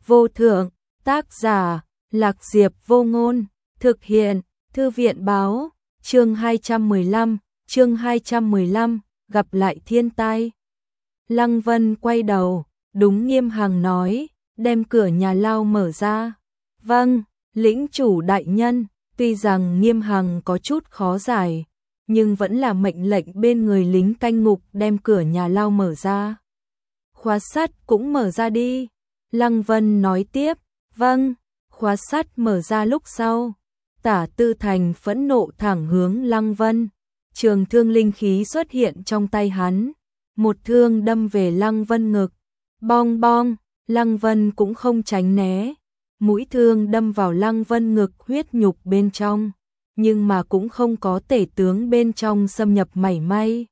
vô thượng, tác giả, Lạc Diệp Vô Ngôn, thực hiện, Thư viện báo, chương 215, gặp lại thiên tai. Lăng Vân quay đầu, đúng Nghiêm Hằng nói, đem cửa nhà lao mở ra. Vâng, lĩnh chủ đại nhân, tuy rằng Nghiêm Hằng có chút khó giải, nhưng vẫn là mệnh lệnh bên người lính canh ngục đem cửa nhà lao mở ra. Khóa sắt cũng mở ra đi. Lăng Vân nói tiếp, vâng, khóa sắt mở ra lúc sau. Tả Tư Thành phẫn nộ thẳng hướng Lăng Vân. Trường thương linh khí xuất hiện trong tay hắn. Một thương đâm về Lăng Vân ngực. Bong bong, Lăng Vân cũng không tránh né. Mũi thương đâm vào Lăng Vân ngực huyết nhục bên trong. Nhưng mà cũng không có tể tướng bên trong xâm nhập mảy may.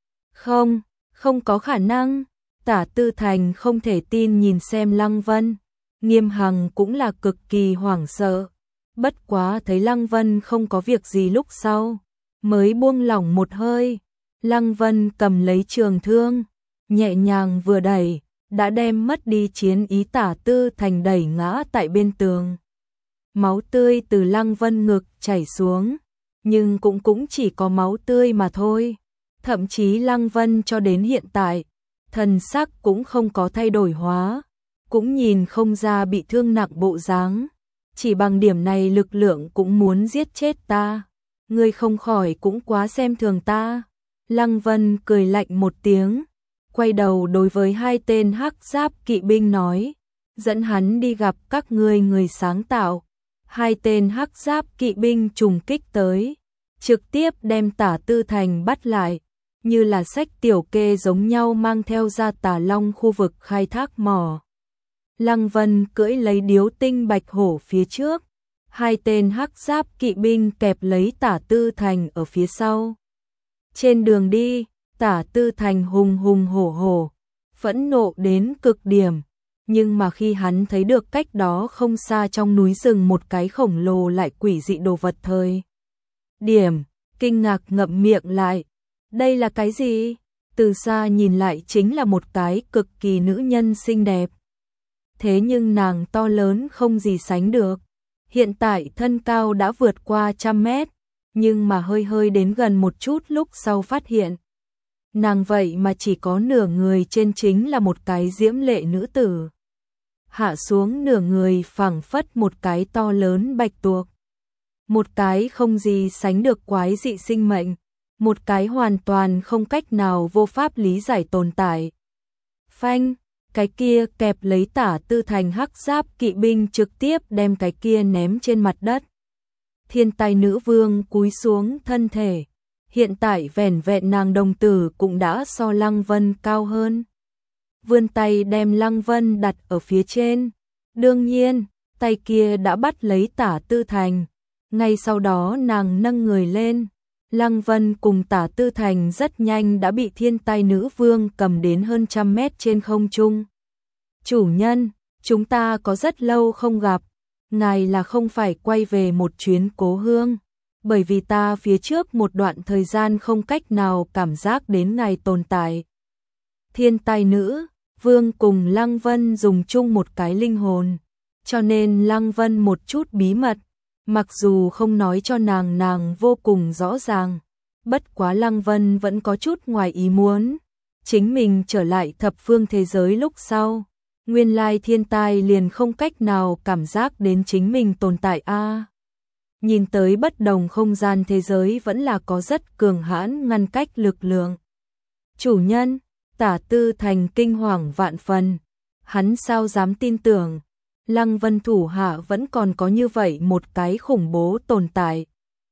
Không có khả năng. Tả Tư Thành không thể tin nhìn xem Lăng Vân. Nghiêm Hằng cũng là cực kỳ hoảng sợ. Bất quá thấy Lăng Vân không có việc gì lúc sau, mới buông lỏng một hơi. Lăng Vân cầm lấy trường thương, nhẹ nhàng vừa đẩy, đã đem mất đi chiến ý Tả Tư Thành đẩy ngã tại bên tường. Máu tươi từ Lăng Vân ngực chảy xuống, nhưng cũng chỉ có máu tươi mà thôi. Thậm chí Lăng Vân cho đến hiện tại, thần sắc cũng không có thay đổi hóa, cũng nhìn không ra bị thương nặng bộ dáng. Chỉ bằng điểm này lực lượng cũng muốn giết chết ta. Ngươi không khỏi cũng quá xem thường ta. Lăng Vân cười lạnh một tiếng, quay đầu đối với hai tên hắc giáp kỵ binh nói, dẫn hắn đi gặp các ngươi người sáng tạo. Hai tên hắc giáp kỵ binh trùng kích tới, trực tiếp đem Tả Tư Thành bắt lại, như là sách tiểu kê giống nhau mang theo ra Tả Long khu vực khai thác mỏ. Lăng Vân cưỡi lấy điếu tinh bạch hổ phía trước, hai tên hắc giáp kỵ binh kẹp lấy Tả Tư Thành ở phía sau. Trên đường đi, Tả Tư Thành hùng hùng hổ hổ, phẫn nộ đến cực điểm, nhưng mà khi hắn thấy được cách đó không xa trong núi rừng một cái khổng lồ lại quỷ dị đồ vật thời điểm, kinh ngạc ngậm miệng lại. Đây là cái gì? Từ xa nhìn lại chính là một cái cực kỳ nữ nhân xinh đẹp. Thế nhưng nàng to lớn không gì sánh được. Hiện tại thân cao đã vượt qua 100 mét, nhưng mà hơi đến gần một chút lúc sau phát hiện. Nàng vậy mà chỉ có nửa người trên chính là một cái diễm lệ nữ tử. Hạ xuống nửa người phảng phất một cái to lớn bạch tuộc. Một cái không gì sánh được quái dị sinh mệnh. Một cái hoàn toàn không cách nào vô pháp lý giải tồn tại. Phanh, cái kia kẹp lấy Tả Tư Thành hắc giáp kỵ binh trực tiếp đem cái kia ném trên mặt đất. Thiên tai nữ vương cúi xuống thân thể. Hiện tại vẻn vẹn nàng đồng tử cũng đã so Lăng Vân cao hơn. Vươn tay đem Lăng Vân đặt ở phía trên. Đương nhiên, tay kia đã bắt lấy Tả Tư Thành. Ngay sau đó nàng nâng người lên. Lăng Vân cùng Tả Tư Thành rất nhanh đã bị thiên tai nữ vương cầm đến hơn 100 mét trên không trung. Chủ nhân, chúng ta có rất lâu không gặp, ngài là không phải quay về một chuyến cố hương, bởi vì ta phía trước một đoạn thời gian không cách nào cảm giác đến ngài tồn tại. Thiên tai nữ vương cùng Lăng Vân dùng chung một cái linh hồn, cho nên Lăng Vân một chút bí mật. Mặc dù không nói cho nàng vô cùng rõ ràng, bất quá Lăng Vân vẫn có chút ngoài ý muốn. Chính mình trở lại thập phương thế giới lúc sau, nguyên lai thiên tai liền không cách nào cảm giác đến chính mình tồn tại a. Nhìn tới bất đồng không gian thế giới vẫn là có rất cường hãn ngăn cách lực lượng. Chủ nhân, Tả Tư Thành kinh hoàng vạn phần, hắn sao dám tin tưởng. Lăng Vân thủ hạ vẫn còn có như vậy một cái khủng bố tồn tại.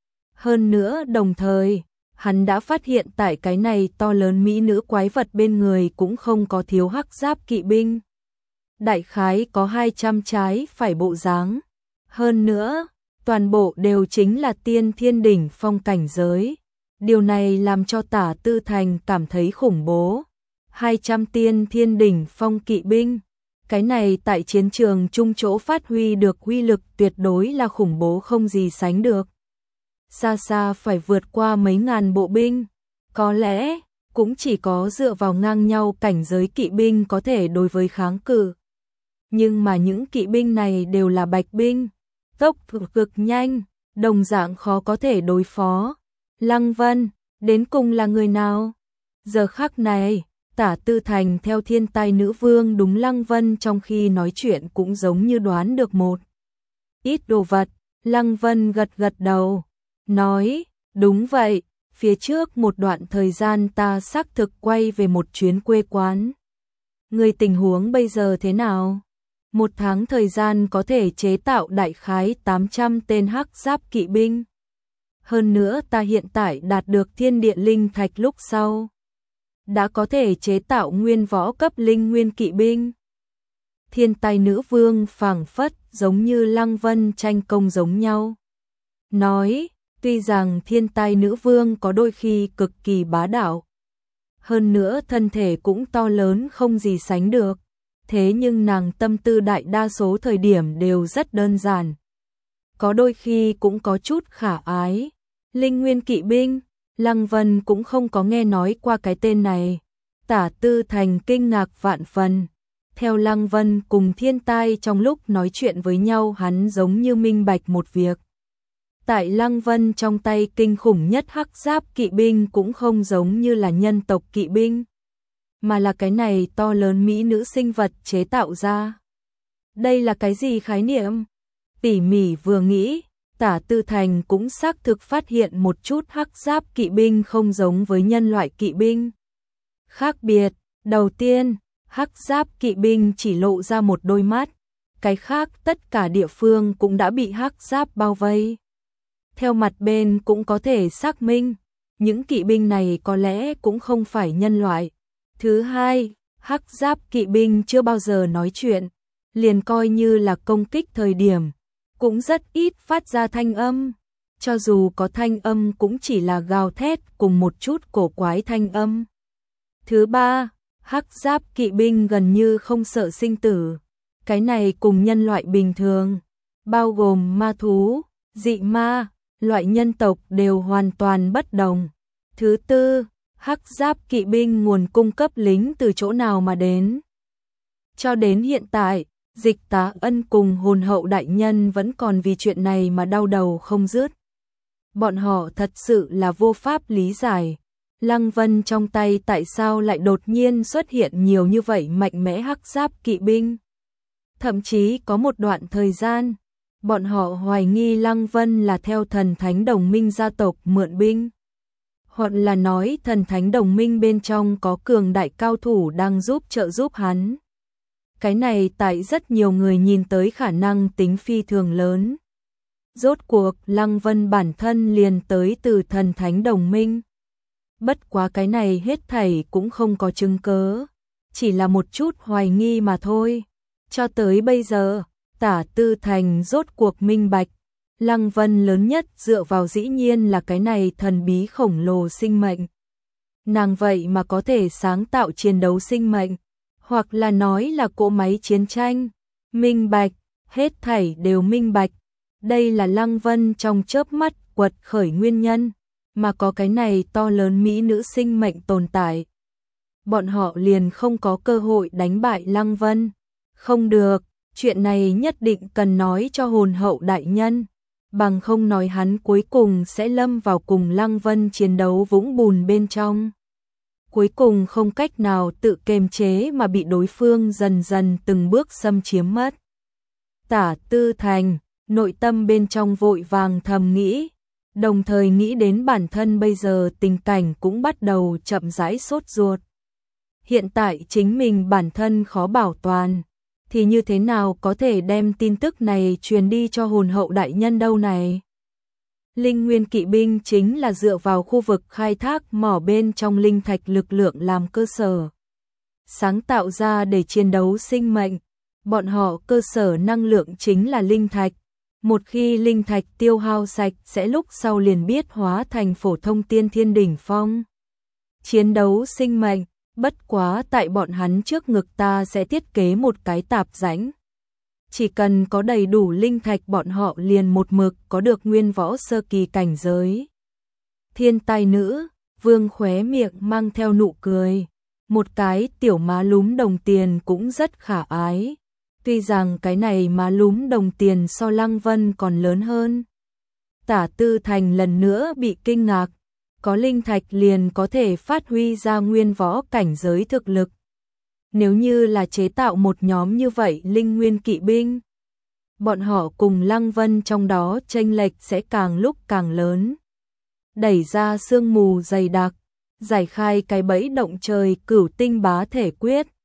Hơn nữa đồng thời, hắn đã phát hiện tại cái này to lớn mỹ nữ quái vật bên người cũng không có thiếu hắc giáp kỵ binh. Đại khái có 200 trái phải bộ dáng. Hơn nữa, toàn bộ đều chính là tiên thiên đỉnh phong cảnh giới. Điều này làm cho Tả Tư Thành cảm thấy khủng bố. 200 tiên thiên đỉnh phong kỵ binh. Cái này tại chiến trường chung chỗ phát huy được uy lực tuyệt đối là khủng bố không gì sánh được. Xa xa phải vượt qua mấy ngàn bộ binh. Có lẽ, cũng chỉ có dựa vào ngang nhau cảnh giới kỵ binh có thể đối với kháng cự. nhưng mà những kỵ binh này đều là bạch binh, tốc độ cực nhanh, đồng dạng khó có thể đối phó. Lăng Vân, đến cùng là người nào? Giờ khắc này, Tả Tư Thành theo Thiên Tai Nữ Vương đúng Lăng Vân trong khi nói chuyện cũng giống như đoán được một ít đồ vật. Lăng Vân gật gật đầu, nói, đúng vậy, phía trước một đoạn thời gian ta xác thực quay về một chuyến quê quán. Người tình huống bây giờ thế nào? Một tháng thời gian có thể chế tạo đại khái 800 tên hắc giáp kỵ binh. Hơn nữa ta hiện tại đạt được thiên địa linh thạch lúc sau. Đã có thể chế tạo nguyên võ cấp linh nguyên kỵ binh. Thiên Tai Nữ Vương phảng phất giống như Lăng Vân tranh công giống nhau. Nói, tuy rằng Thiên Tai Nữ Vương có đôi khi cực kỳ bá đạo. Hơn nữa thân thể cũng to lớn không gì sánh được. Thế nhưng nàng tâm tư đại đa số thời điểm đều rất đơn giản. Có đôi khi cũng có chút khả ái. Linh nguyên kỵ binh, Lăng Vân cũng không có nghe nói qua cái tên này. Tả Tư Thành kinh ngạc vạn phần. Theo Lăng Vân cùng Thiên Tai trong lúc nói chuyện với nhau hắn giống như minh bạch một việc. Tại Lăng Vân trong tay kinh khủng nhất hắc giáp kỵ binh cũng không giống như là nhân tộc kỵ binh, mà là cái này to lớn mỹ nữ sinh vật chế tạo ra. Đây là cái gì khái niệm? Tỉ mỉ vừa nghĩ, Tả Tư Thành cũng xác thực phát hiện một chút hắc giáp kỵ binh không giống với nhân loại kỵ binh. Khác biệt, đầu tiên, hắc giáp kỵ binh chỉ lộ ra một đôi mắt, cái khác tất cả địa phương cũng đã bị hắc giáp bao vây. Theo mặt bên cũng có thể xác minh, những kỵ binh này có lẽ cũng không phải nhân loại. Thứ hai, hắc giáp kỵ binh chưa bao giờ nói chuyện, liền coi như là công kích thời điểm, cũng rất ít phát ra thanh âm. Cho dù có thanh âm cũng chỉ là gào thét cùng một chút cổ quái thanh âm. Thứ ba, hắc giáp kỵ binh gần như không sợ sinh tử. Cái này cùng nhân loại bình thường, bao gồm ma thú, dị ma, loại nhân tộc đều hoàn toàn bất đồng. Thứ tư, hắc giáp kỵ binh nguồn cung cấp lính từ chỗ nào mà đến. Cho đến hiện tại, Dịch Tá Ân cùng hồn hậu đại nhân vẫn còn vì chuyện này mà đau đầu không dứt. Bọn họ thật sự là vô pháp lý giải. Lăng Vân trong tay tại sao lại đột nhiên xuất hiện nhiều như vậy mạnh mẽ hắc giáp kỵ binh. Thậm chí có một đoạn thời gian, bọn họ hoài nghi Lăng Vân là theo thần thánh đồng minh gia tộc mượn binh. Hoặc là nói thần thánh đồng minh bên trong có cường đại cao thủ đang trợ giúp hắn. Cái này tại rất nhiều người nhìn tới khả năng tính phi thường lớn. Rốt cuộc Lăng Vân bản thân liền tới từ thần thánh đồng minh. Bất quá cái này hết thảy cũng không có chứng cớ, chỉ là một chút hoài nghi mà thôi. Cho tới bây giờ, Tả Tư Thành rốt cuộc minh bạch, Lăng Vân lớn nhất dựa vào dĩ nhiên là cái này thần bí khổng lồ sinh mệnh. Nàng vậy mà có thể sáng tạo chiến đấu sinh mệnh, hoặc là nói là cỗ máy chiến tranh. Minh bạch, hết thảy đều minh bạch. Đây là Lăng Vân trong chớp mắt quật khởi nguyên nhân, mà có cái này to lớn mỹ nữ sinh mệnh tồn tại. Bọn họ liền không có cơ hội đánh bại Lăng Vân. Không được, chuyện này nhất định cần nói cho hồn hậu đại nhân, bằng không nói hắn cuối cùng sẽ lâm vào cùng Lăng Vân chiến đấu vũng bùn bên trong. Cuối cùng không cách nào tự kiềm chế mà bị đối phương dần dần từng bước xâm chiếm mất. Tả Tư Thành, nội tâm bên trong vội vàng thầm nghĩ, đồng thời nghĩ đến bản thân bây giờ tình cảnh cũng bắt đầu chậm rãi sốt ruột. Hiện tại chính mình bản thân khó bảo toàn, thì như thế nào có thể đem tin tức này truyền đi cho hồn hậu đại nhân đâu này? Linh nguyên kỵ binh chính là dựa vào khu vực khai thác mỏ bên trong linh thạch lực lượng làm cơ sở, sáng tạo ra để chiến đấu sinh mệnh. Bọn họ cơ sở năng lượng chính là linh thạch. Một khi linh thạch tiêu hao sạch sẽ lúc sau liền biết hóa thành phổ thông tiên thiên đỉnh phong. Chiến đấu sinh mệnh, bất quá tại bọn hắn trước ngực ta sẽ thiết kế một cái tạp rãnh. Chỉ cần có đầy đủ linh thạch bọn họ liền một mực có được nguyên võ sơ kỳ cảnh giới. Thiên Tai Nữ Vương khóe miệng mang theo nụ cười, một cái tiểu má lúm đồng tiền cũng rất khả ái. tuy rằng cái này mà lúm đồng tiền so Lăng Vân còn lớn hơn. Tả Tư Thành lần nữa bị kinh ngạc, có linh thạch liền có thể phát huy ra nguyên võ cảnh giới thực lực. Nếu như là chế tạo một nhóm như vậy linh nguyên kỵ binh, bọn họ cùng Lăng Vân trong đó chênh lệch sẽ càng lúc càng lớn. Đẩy ra sương mù dày đặc, giải khai cái bẫy động trời Cửu Tinh Bá Thể Quyết,